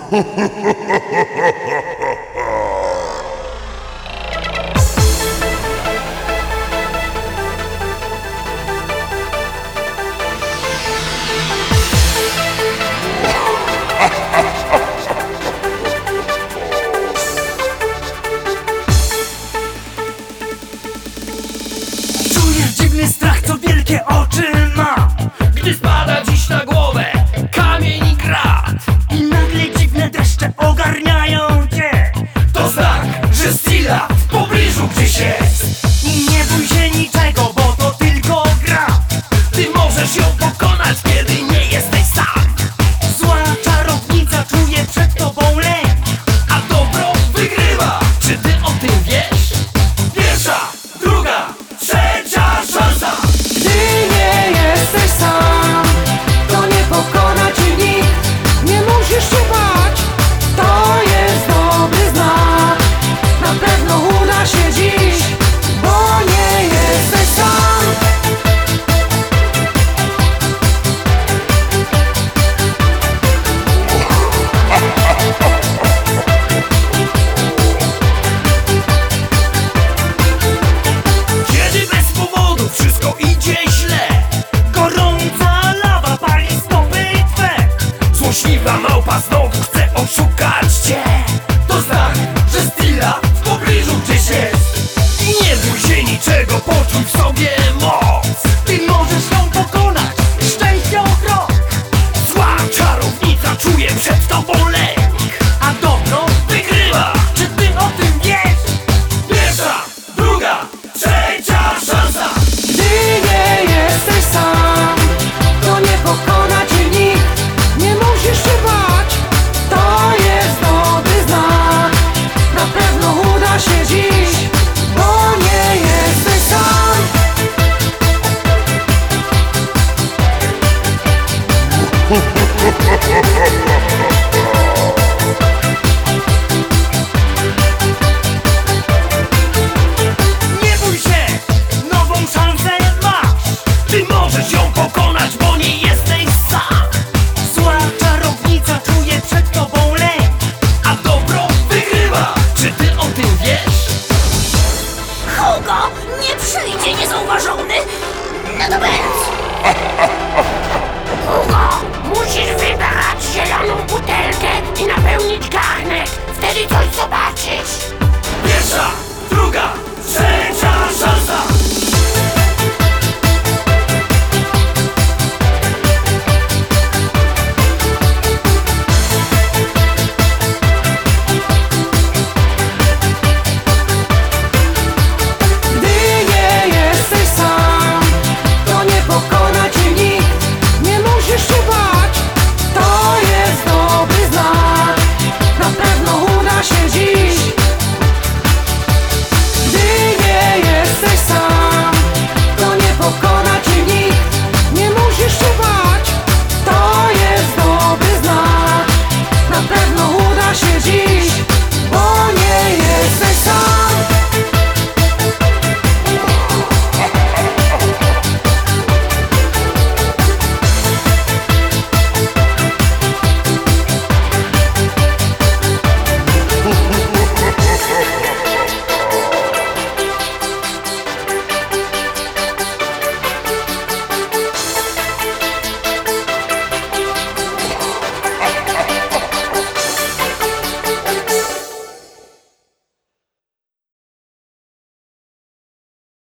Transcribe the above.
Czujesz dziwny strach, co wielkie oczy ma, gdy spada dziś na głowę kamień i grat. i nagle dziwne deszcze ogarniają cię. To znak, że Stila w pobliżu gdzieś jest. I nie bój się niczego, bo to tylko gra. Ty możesz ją pokonać, kiedy nie jesteś sam. Zła czarownica czuje przed tobą lęk, A dobro wygrywa. Czy ty o tym wiesz? Pierwsza, druga, trzecia szansa. Gdy nie jesteś sam, to nie pokona cię nikt. Nie musisz się bać, to jest dobry znak. Na pewno uda się dziś, bo nie jesteś sam. Kiedy bez powodu wszystko idzie źle, Gorąca lawa pali stopy twe. złośliwa małpa znowu chce oszukać cię. To znak, że Stila w pobliżu gdzieś jest. I nie bój się niczego, poczuj w sobie moc. Ty możesz ją pokonać, szczęście o krok. Zła czarownica czuje przed